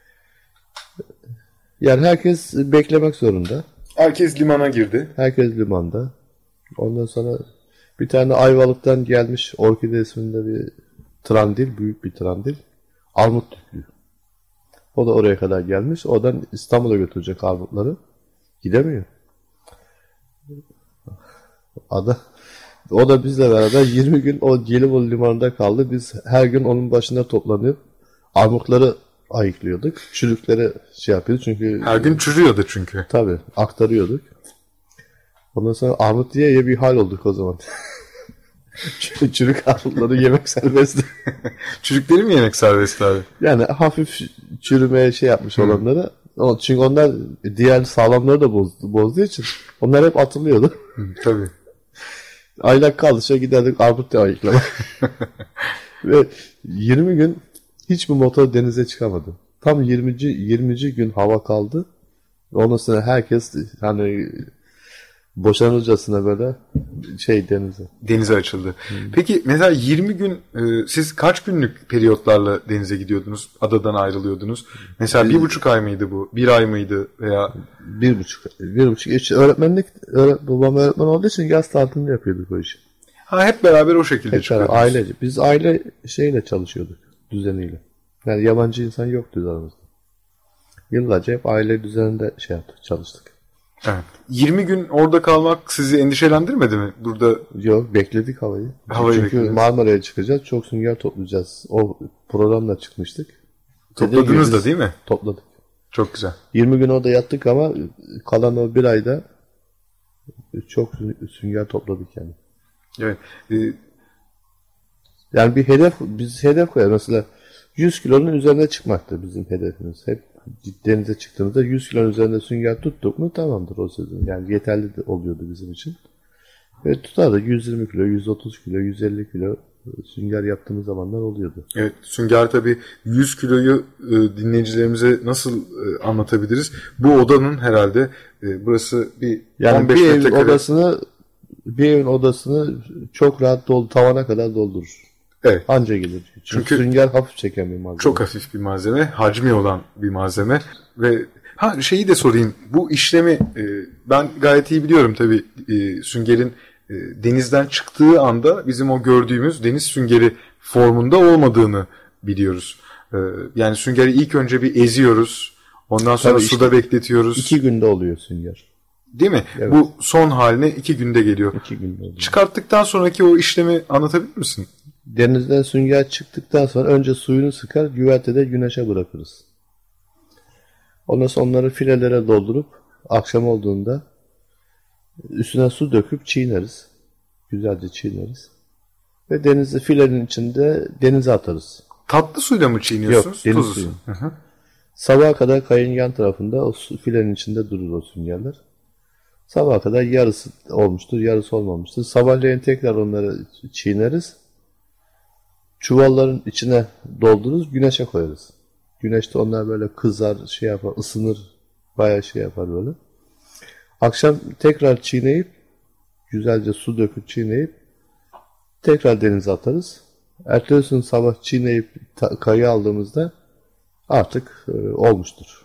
Yani herkes beklemek zorunda. Herkes limana girdi. Herkes limanda. Ondan sonra bir tane Ayvalık'tan gelmiş Orkide isminde bir trandil, büyük bir trandil. Armut tüplü. O da oraya kadar gelmiş. Oradan İstanbul'a götürecek armutları. Gidemiyor. Ada, o da bizle beraber yirmi gün o Gelibolu limanında kaldı. Biz her gün onun başında toplanıp armutları ayıklıyorduk. Çürükleri şey yapıyorduk çünkü... Her gün çürüyordu çünkü. Tabii. Aktarıyorduk. Ondan sonra armut diye ya bir hal olduk o zaman. Çürük armutları yemek serbestti. Çürükleri mi yemek serbestti abi? Yani hafif çürümeye şey yapmış hmm. olanları. Çünkü onlar diğer sağlamları da bozdu, bozduğu için onlar hep atılıyordu. Hmm, tabii. Aylak kaldıkça giderdik armut diye ayıklamak. Ve yirmi gün hiçbir motor denize çıkamadı. Tam yirminci. yirminci gün hava kaldı. Ondan sonra herkes hani boşanırcasına böyle şey denize. Denize açıldı. Hmm. Peki mesela yirmi gün e, siz kaç günlük periyotlarla denize gidiyordunuz? Adadan ayrılıyordunuz. Mesela bir, bir buçuk ay mıydı bu? Bir ay mıydı veya? Bir buçuk. Bir buçuk. İşte öğretmenlik, öğret, babam öğretmen olduğu için yaz tatilinde yapıyorduk o işi. Ha hep beraber o şekilde hep çıkıyordunuz. Ailece. Biz aile şeyle çalışıyorduk. Düzeniyle. Yani yabancı insan yoktu aramızda. Yıllarca hep aile düzeninde şey yaptık, çalıştık. Evet. yirmi gün orada kalmak sizi endişelendirmedi mi? Burada yok, bekledik havayı. havayı Çünkü beklediniz. Marmara'ya çıkacağız. Çok sünger toplayacağız. O programla çıkmıştık. Topladınız da değil mi? Topladık. Çok güzel. yirmi gün orada yattık ama kalan o bir ayda çok sünger topladık yani. Evet. Ee, yani bir hedef, biz hedef koyarız. Mesela yüz kilonun üzerine çıkmaktır bizim hedefimiz. Hep denize çıktığımızda yüz kilonun üzerinde sünger tuttuk mu tamamdır o sözün. Yani yeterli de oluyordu bizim için. Ve tutardı yüz yirmi kilo, yüz otuz kilo, yüz elli kilo sünger yaptığımız zamanlar oluyordu. Evet, sünger tabii yüz kiloyu e, dinleyicilerimize nasıl e, anlatabiliriz? Bu odanın herhalde e, burası bir yani on beş bir evin metrekare. odasını bir evin odasını çok rahat dolu tavana kadar doldurur. Evet. Anca gelir. Çünkü, Çünkü sünger hafif çeken bir malzeme. Çok hafif bir malzeme, hacmi olan bir malzeme ve ha şeyi de sorayım. Bu işlemi e, ben gayet iyi biliyorum tabii e, süngerin e, denizden çıktığı anda bizim o gördüğümüz deniz süngeri formunda olmadığını biliyoruz. E, yani süngeri ilk önce bir eziyoruz. Ondan sonra tabii suda işte, bekletiyoruz. İki günde oluyor sünger. Değil mi? Evet. Bu son haline iki günde geliyor. İki günde oluyor. Çıkarttıktan sonraki o işlemi anlatabilir misin? Denizden sünger çıktıktan sonra önce suyunu sıkar, güvertede güneşe bırakırız. Ondan sonra onları filelere doldurup akşam olduğunda üstüne su döküp çiğneriz. Güzelce çiğneriz. Ve denizde filenin içinde denize atarız. Tatlı suyla mı çiğniyorsunuz? Yok, deniz suyu. Sabaha kadar kayın yan tarafında o su, filenin içinde durur o süngerler. Sabaha kadar yarısı olmuştur, yarısı olmamıştır. Sabahleyin tekrar onları çiğneriz. Çuvalların içine doldururuz, güneşe koyarız. Güneşte onlar böyle kızar, şey yapar, ısınır, bayağı şey yapar böyle. Akşam tekrar çiğneyip, güzelce su döküp çiğneyip, tekrar denize atarız. Ertesi gün sabah çiğneyip kayı aldığımızda artık e, olmuştur.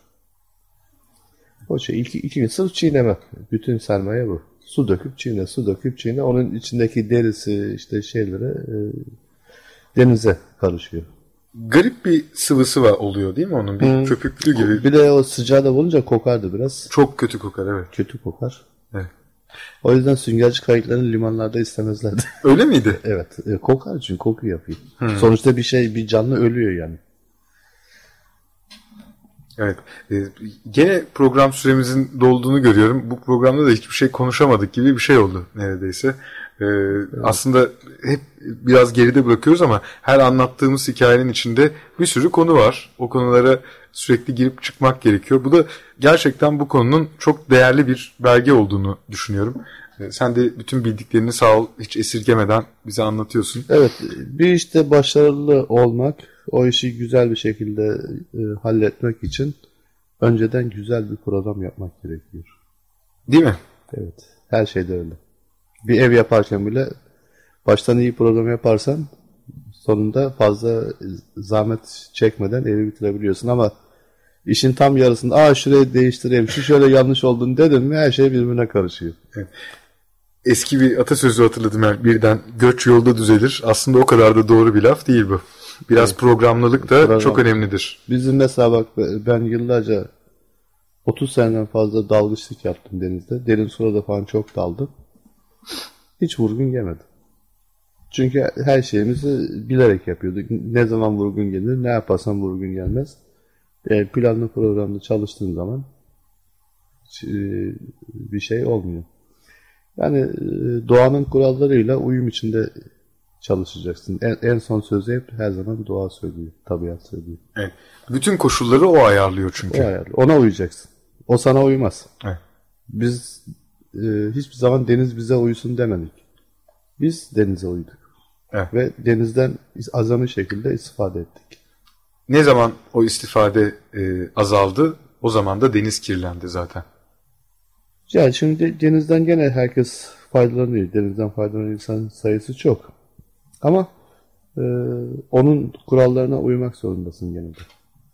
O şey iki, iki gün sırf çiğneme. Bütün sermaye bu. Su döküp çiğne, su döküp çiğne. Onun içindeki derisi, işte şeyleri e, denize karışıyor. Garip bir sıvısı var oluyor değil mi onun? Bir hmm. köpüklü gibi. Bir de o sıcağı da bulunca kokardı biraz. Çok kötü kokar evet. Kötü kokar. Evet. O yüzden süngerci kayıklarını limanlarda istemezlerdi. Öyle miydi? Evet. E, kokar çünkü koku yapıyor. Hmm. Sonuçta bir şey, bir canlı ölüyor yani. Evet. Ee, gene program süremizin dolduğunu görüyorum. Bu programda da hiçbir şey konuşamadık gibi bir şey oldu neredeyse. Ee, evet. Aslında hep biraz geride bırakıyoruz ama her anlattığımız hikayenin içinde bir sürü konu var. O konulara sürekli girip çıkmak gerekiyor. Bu da gerçekten bu konunun çok değerli bir belge olduğunu düşünüyorum. Ee, sen de bütün bildiklerini sağ ol hiç esirgemeden bize anlatıyorsun. Evet, bir işte başarılı olmak, o işi güzel bir şekilde e, halletmek için önceden güzel bir program yapmak gerekiyor. Değil mi? Evet, her şeyde öyle. Bir ev yaparken bile baştan iyi program yaparsan sonunda fazla zahmet çekmeden evi bitirebiliyorsun ama işin tam yarısında aa şurayı değiştireyim, şu şöyle yanlış olduğunu dedin mi her şey birbirine karışıyor. Evet. Eski bir atasözü hatırladım yani birden göç yolda düzelir. Aslında o kadar da doğru bir laf değil bu. Biraz evet. Programlılık da Program. çok önemlidir. Bizim mesela bak ben yıllarca otuz seneden fazla dalgıçlık yaptım denizde. Derin sularda falan çok daldım. Hiç vurgun yemedim. Çünkü her şeyimizi bilerek yapıyorduk. Ne zaman vurgun gelir, ne yaparsam vurgun gelmez. E, planlı programda çalıştığın zaman e, bir şey olmuyor. Yani e, doğanın kurallarıyla uyum içinde çalışacaksın. En, en son sözü hep her zaman doğa söylüyor, tabiat söylüyor. Evet. Bütün koşulları o ayarlıyor çünkü. O ayarlıyor. Ona uyacaksın. O sana uymaz. Evet. Biz e, hiçbir zaman deniz bize uysun demedik. Biz denize uyduk. Evet. Ve denizden azami şekilde istifade ettik. Ne zaman o istifade e, azaldı, o zaman da deniz kirlendi zaten. Yani şimdi denizden gene herkes faydalanıyor. Denizden faydalanan insan sayısı çok. Ama e, onun kurallarına uymak zorundasın gene de.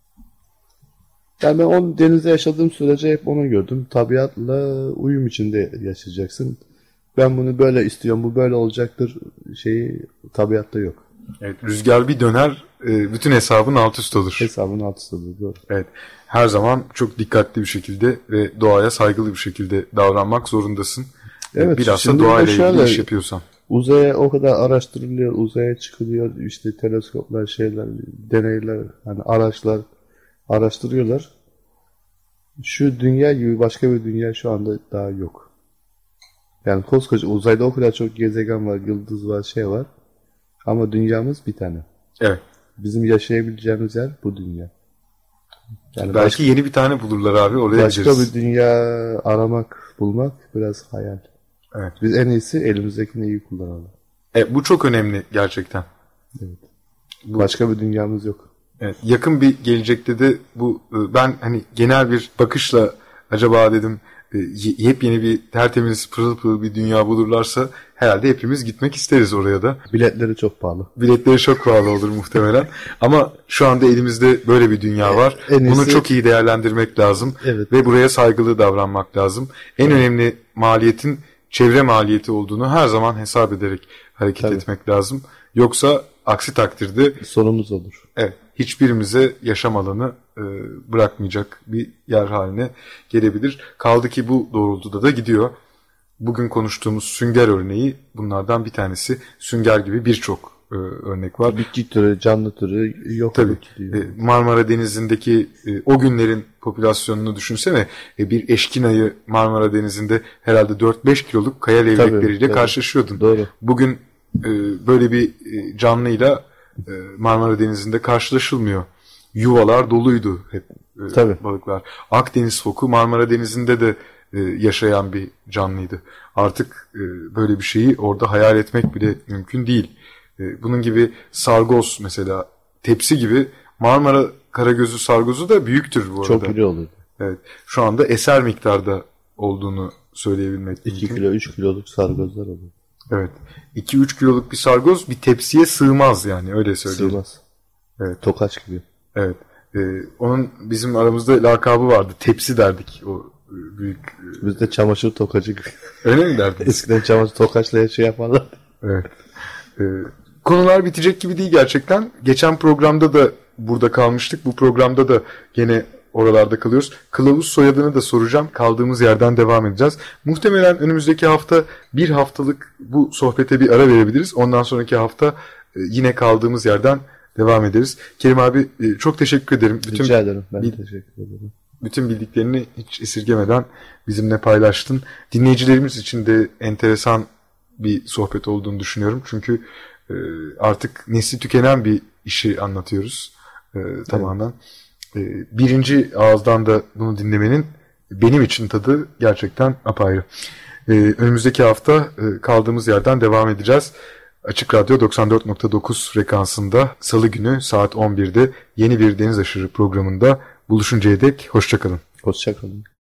Yani ben on denizde yaşadığım sürece hep onu gördüm. Tabiatla uyum içinde yaşayacaksın. Ben bunu böyle istiyorum, bu böyle olacaktır şeyi tabiatta yok. Evet, rüzgar bir döner, bütün hesabın alt üst olur. Hesabın alt üst olur, doğru. Evet, her zaman çok dikkatli bir şekilde ve doğaya saygılı bir şekilde davranmak zorundasın. Evet, bilhassa doğayla ilgili iş yapıyorsan. Uzaya o kadar araştırılıyor, uzaya çıkılıyor, işte teleskoplar, şeyler, deneyler, hani araçlar araştırıyorlar. Şu dünya gibi başka bir dünya şu anda daha yok. Yani koskoca uzayda o kadar çok gezegen var, yıldız var, şey var. Ama dünyamız bir tane. Evet. Bizim yaşayabileceğimiz yer bu dünya. Yani belki başka, yeni bir tane bulurlar abi, oraya başka gideriz. Başka bir dünya aramak, bulmak biraz hayal. Evet. Biz en iyisi elimizdekini iyi kullanalım. Evet, bu çok önemli gerçekten. Evet. Bu, başka bir dünyamız yok. Evet, yakın bir gelecekte de bu, ben hani genel bir bakışla acaba dedim yepyeni bir tertemiz pırıl pırıl bir dünya bulurlarsa herhalde hepimiz gitmek isteriz oraya da. Biletleri çok pahalı. Biletleri çok pahalı olur muhtemelen. Ama şu anda elimizde böyle bir dünya var. En Bunu iyisi... çok iyi değerlendirmek lazım. Evet. Ve buraya saygılı davranmak lazım. En evet. önemli maliyetin çevre maliyeti olduğunu her zaman hesap ederek hareket Tabii. etmek lazım. Yoksa aksi takdirde sorumuz olur. Evet, hiçbirimize yaşam alanı e, bırakmayacak bir yer haline gelebilir. Kaldı ki bu doğrultuda da gidiyor. Bugün konuştuğumuz sünger örneği bunlardan bir tanesi. Sünger gibi birçok e, örnek var. Bitki türü, canlı türü yok. Tabii. E, Marmara Denizi'ndeki e, o günlerin popülasyonunu düşünsene. E, bir eşkinayı Marmara Denizi'nde herhalde dört beş kiloluk kaya levrekleriyle tabii, tabii. karşılaşıyordun. Doğru. Bugün e, böyle bir e, canlıyla e, Marmara Denizi'nde karşılaşılmıyor. Yuvalar doluydu hep e, balıklar. Akdeniz foku Marmara Denizi'nde de e, yaşayan bir canlıydı. Artık e, böyle bir şeyi orada hayal etmek bile mümkün değil. E, bunun gibi sargoz mesela, tepsi gibi Marmara karagözü sargozu da büyüktür bu arada. Çok iri olur. Evet. Şu anda eser miktarda olduğunu söyleyebilmek iki mümkün. iki kilo, üç kiloluk sargozlar olur. Evet. iki üç kiloluk bir sargoz bir tepsiye sığmaz yani, öyle söyleyeyim. Sığmaz. Evet. Tokaç gibi. Evet. Ee, onun bizim aramızda lakabı vardı. Tepsi derdik o büyük. Biz de çamaşır tokacı gibi. Öyle mi derdiniz? Eskiden çamaşır tokaçla şey yaparlar. Evet. Ee, konular bitecek gibi değil gerçekten. Geçen programda da burada kalmıştık. Bu programda da gene oralarda kalıyoruz. Kılavuz soyadını da soracağım. Kaldığımız yerden devam edeceğiz. Muhtemelen önümüzdeki hafta bir haftalık bu sohbete bir ara verebiliriz. Ondan sonraki hafta yine kaldığımız yerden devam ederiz. Kerim abi çok teşekkür ederim. Bütün, Rica ederim. Ben bil, teşekkür ederim. Bütün bildiklerini hiç esirgemeden bizimle paylaştın. Dinleyicilerimiz için de enteresan bir sohbet olduğunu düşünüyorum. Çünkü artık nesli tükenen bir işi anlatıyoruz. Evet. Tamamen. Birinci ağızdan da bunu dinlemenin benim için tadı gerçekten apayrı. Önümüzdeki hafta kaldığımız yerden devam edeceğiz. Açık Radyo doksan dört nokta dokuz frekansında Salı günü saat on birde yeni bir Deniz Aşırı programında buluşuncaya dek hoşçakalın. Hoşçakalın.